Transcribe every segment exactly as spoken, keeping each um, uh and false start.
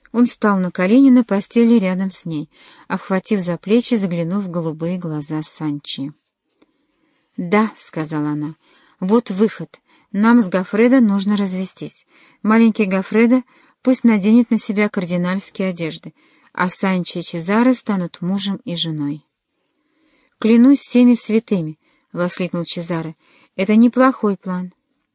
Он встал на колени на постели рядом с ней, обхватив за плечи, заглянув в голубые глаза Санчи. «Да», — сказала она, — «вот выход. Нам с Гоффредо нужно развестись. Маленький Гоффредо пусть наденет на себя кардинальские одежды, а Санчо и Чезаре станут мужем и женой». «Клянусь всеми святыми», — воскликнул Чезаре, — «это неплохой план».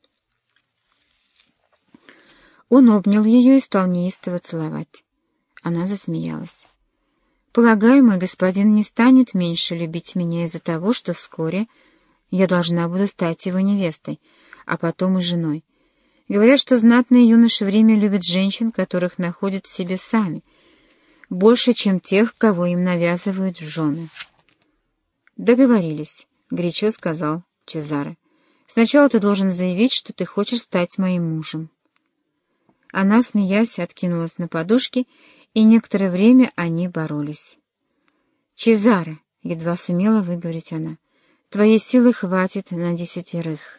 Он обнял ее и стал неистово целовать. Она засмеялась. «Полагаю, мой господин не станет меньше любить меня из-за того, что вскоре я должна буду стать его невестой, а потом и женой. Говорят, что знатные юноши в Риме любят женщин, которых находят в себе сами, больше, чем тех, кого им навязывают в жены». «Договорились», — горячо сказал Чезаре. «Сначала ты должен заявить, что ты хочешь стать моим мужем». Она, смеясь, откинулась на подушки, и некоторое время они боролись. «Чезаре», — едва сумела выговорить она, — «твоей силы хватит на десятерых».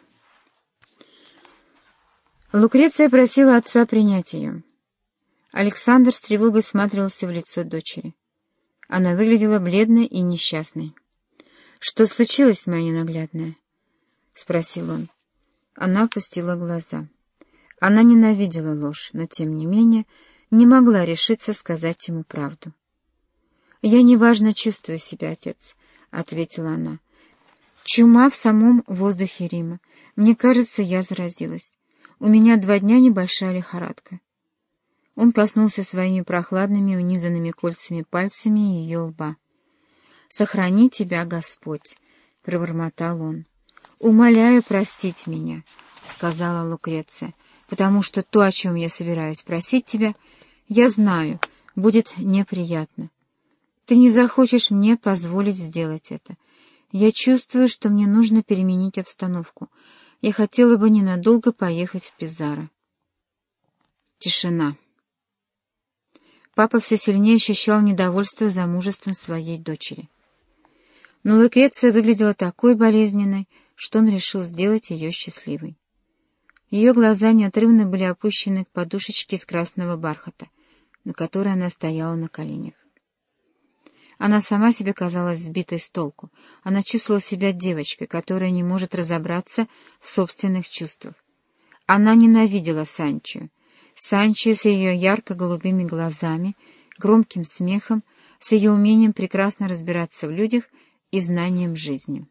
Лукреция просила отца принять ее. Александр с тревогой всматривался в лицо дочери. Она выглядела бледной и несчастной. «Что случилось, моя ненаглядная?» — спросил он. Она опустила глаза. Она ненавидела ложь, но, тем не менее, не могла решиться сказать ему правду. «Я неважно чувствую себя, отец», — ответила она. «Чума в самом воздухе Рима. Мне кажется, я заразилась. У меня два дня небольшая лихорадка». Он коснулся своими прохладными, унизанными кольцами пальцами ее лба. «Сохрани тебя, Господь», — пробормотал он. «Умоляю простить меня», — сказала Лукреция, «потому что то, о чем я собираюсь просить тебя, я знаю, будет неприятно. Ты не захочешь мне позволить сделать это. Я чувствую, что мне нужно переменить обстановку. Я хотела бы ненадолго поехать в Пизаро». Тишина. Папа все сильнее ощущал недовольство замужеством своей дочери. Но Лукреция выглядела такой болезненной, что он решил сделать ее счастливой. Ее глаза неотрывно были опущены к подушечке из красного бархата, на которой она стояла на коленях. Она сама себе казалась сбитой с толку. Она чувствовала себя девочкой, которая не может разобраться в собственных чувствах. Она ненавидела Санчо. Санчо с ее ярко-голубыми глазами, громким смехом, с ее умением прекрасно разбираться в людях и знанием жизни.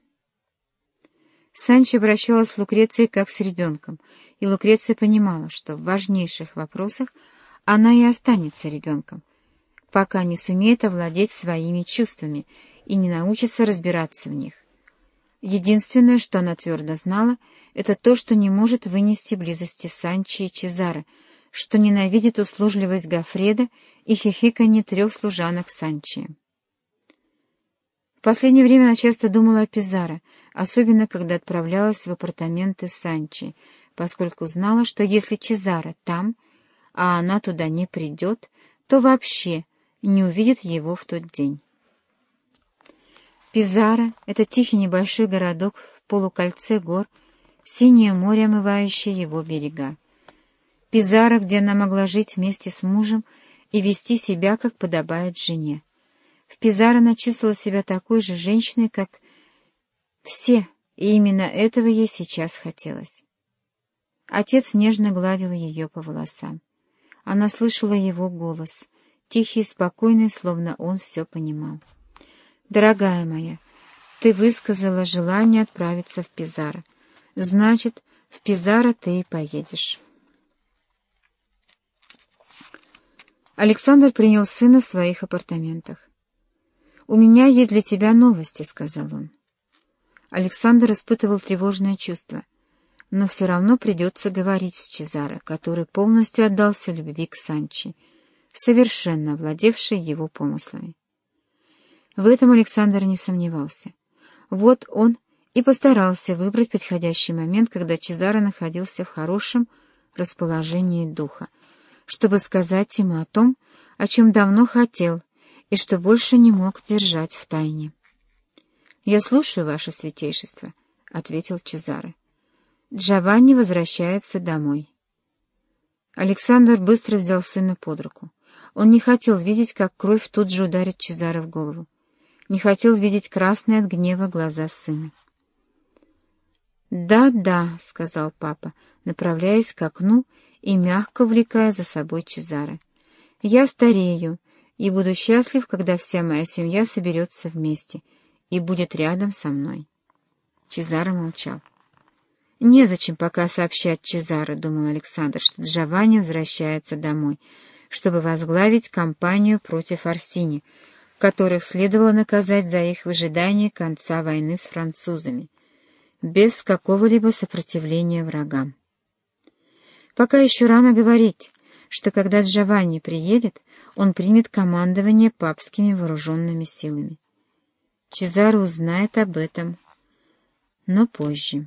Санчо обращалась с Лукрецией как с ребенком, и Лукреция понимала, что в важнейших вопросах она и останется ребенком, пока не сумеет овладеть своими чувствами и не научится разбираться в них. Единственное, что она твердо знала, это то, что не может вынести близости Санчо и Чезаре, что ненавидит услужливость Гоффредо и хихиканье трех служанок Санчо. В последнее время она часто думала о Пизаро, особенно когда отправлялась в апартаменты Санчо, поскольку знала, что если Чезаре там, а она туда не придет, то вообще не увидит его в тот день. Пизаро — это тихий небольшой городок в полукольце гор, синее море, омывающее его берега. Пизаро, где она могла жить вместе с мужем и вести себя, как подобает жене. В Пизаро она чувствовала себя такой же женщиной, как все, и именно этого ей сейчас хотелось. Отец нежно гладил ее по волосам. Она слышала его голос, тихий и спокойный, словно он все понимал. «Дорогая моя, ты высказала желание отправиться в Пизаро. Значит, в Пизаро ты и поедешь». Александр принял сына в своих апартаментах. «У меня есть для тебя новости», — сказал он. Александр испытывал тревожное чувство, но все равно придется говорить с Чезаре, который полностью отдался любви к Санчо, совершенно овладевшей его помыслами. В этом Александр не сомневался. Вот он и постарался выбрать подходящий момент, когда Чезаре находился в хорошем расположении духа, чтобы сказать ему о том, о чем давно хотел и что больше не мог держать в тайне. «Я слушаю, ваше святейшество», — ответил Чезаре. «Джованни возвращается домой». Александр быстро взял сына под руку. Он не хотел видеть, как кровь тут же ударит Чезаро в голову. Не хотел видеть красные от гнева глаза сына. «Да, да», — сказал папа, направляясь к окну и мягко увлекая за собой Чезаро. «Я старею и буду счастлив, когда вся моя семья соберется вместе и будет рядом со мной». Чезаро молчал. «Незачем пока сообщать Чезаро», — думал Александр, «что Джованни возвращается домой, чтобы возглавить кампанию против Орсини, которых следовало наказать за их выжидание конца войны с французами, без какого-либо сопротивления врагам. Пока еще рано говорить, что когда Джованни приедет, он примет командование папскими вооруженными силами. Чезаро узнает об этом, но позже».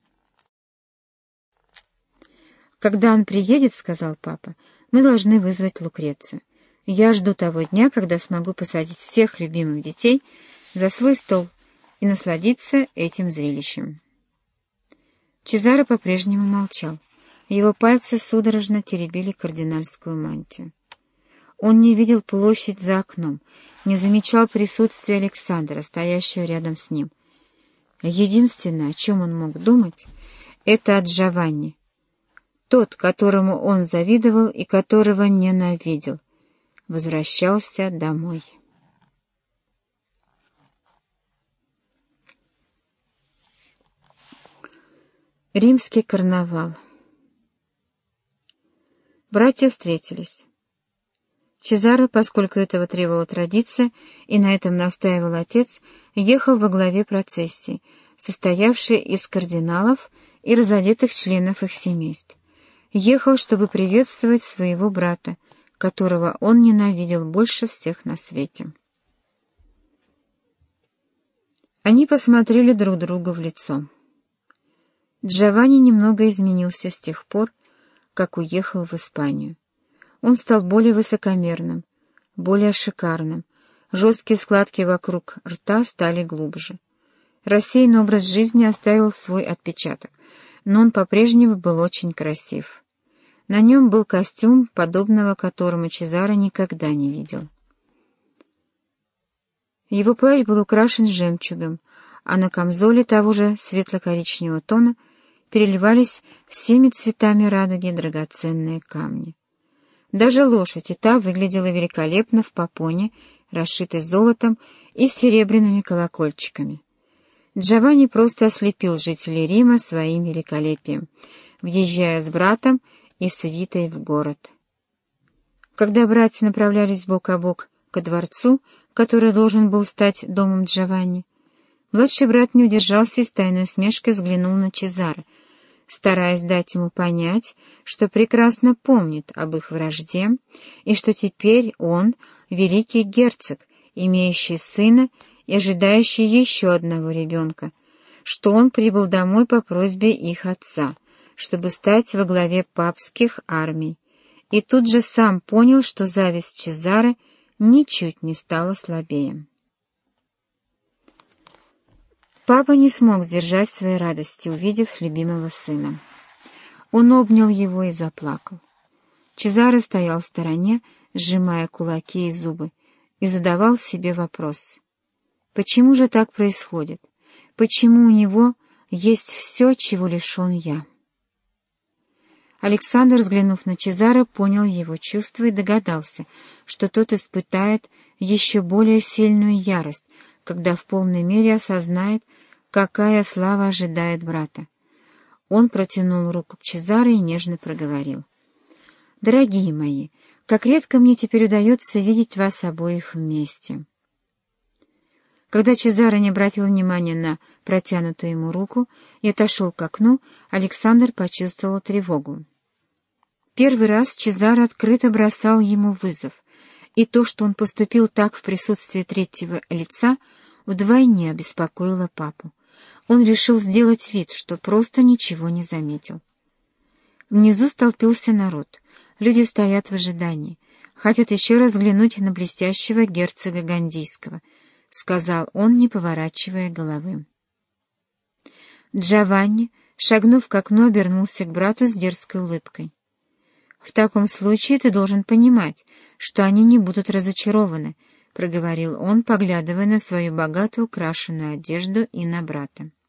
«Когда он приедет, — сказал папа, — мы должны вызвать Лукрецию. Я жду того дня, когда смогу посадить всех любимых детей за свой стол и насладиться этим зрелищем». Чезаро по-прежнему молчал. Его пальцы судорожно теребили кардинальскую мантию. Он не видел площадь за окном, не замечал присутствия Александра, стоящего рядом с ним. Единственное, о чем он мог думать, — это о Джованни. Тот, которому он завидовал и которого ненавидел, возвращался домой. Римский карнавал. Братья встретились. Чезаро, поскольку этого требовала традиция, и на этом настаивал отец, ехал во главе процессии, состоявшей из кардиналов и разодетых членов их семейств. Ехал, чтобы приветствовать своего брата, которого он ненавидел больше всех на свете. Они посмотрели друг другу в лицо. Джованни немного изменился с тех пор, как уехал в Испанию. Он стал более высокомерным, более шикарным, жесткие складки вокруг рта стали глубже. Рассеянный образ жизни оставил свой отпечаток, но он по-прежнему был очень красив. На нем был костюм, подобного которому Чезаро никогда не видел. Его плащ был украшен жемчугом, а на камзоле того же светло-коричневого тона переливались всеми цветами радуги драгоценные камни. Даже лошадь и та выглядела великолепно в попоне, расшитой золотом и серебряными колокольчиками. Джованни просто ослепил жителей Рима своим великолепием, въезжая с братом и свитой в город. Когда братья направлялись бок о бок ко дворцу, который должен был стать домом Джованни, младший брат не удержался и с тайной усмешкой взглянул на Чезаро, стараясь дать ему понять, что прекрасно помнит об их вражде и что теперь он — великий герцог, имеющий сына и ожидающий еще одного ребенка, что он прибыл домой по просьбе их отца, чтобы стать во главе папских армий, и тут же сам понял, что зависть Чезаро ничуть не стала слабее. Папа не смог сдержать своей радости, увидев любимого сына. Он обнял его и заплакал. Чезаро стоял в стороне, сжимая кулаки и зубы, и задавал себе вопрос: почему же так происходит? Почему у него есть все, чего лишен я? Александр, взглянув на Чезаро, понял его чувства и догадался, что тот испытает еще более сильную ярость, когда в полной мере осознает, какая слава ожидает брата. Он протянул руку к Чезаро и нежно проговорил: «Дорогие мои, как редко мне теперь удается видеть вас обоих вместе». Когда Чезаро не обратил внимания на протянутую ему руку и отошел к окну, Александр почувствовал тревогу. Первый раз Чезаро открыто бросал ему вызов, и то, что он поступил так в присутствии третьего лица, вдвойне обеспокоило папу. Он решил сделать вид, что просто ничего не заметил. Внизу столпился народ. Люди стоят в ожидании, хотят еще раз взглянуть на блестящего герцога Гандийского, — сказал он, не поворачивая головы. Джованни, шагнув к окну, обернулся к брату с дерзкой улыбкой. «В таком случае ты должен понимать, что они не будут разочарованы», — проговорил он, поглядывая на свою богато украшенную одежду и на брата.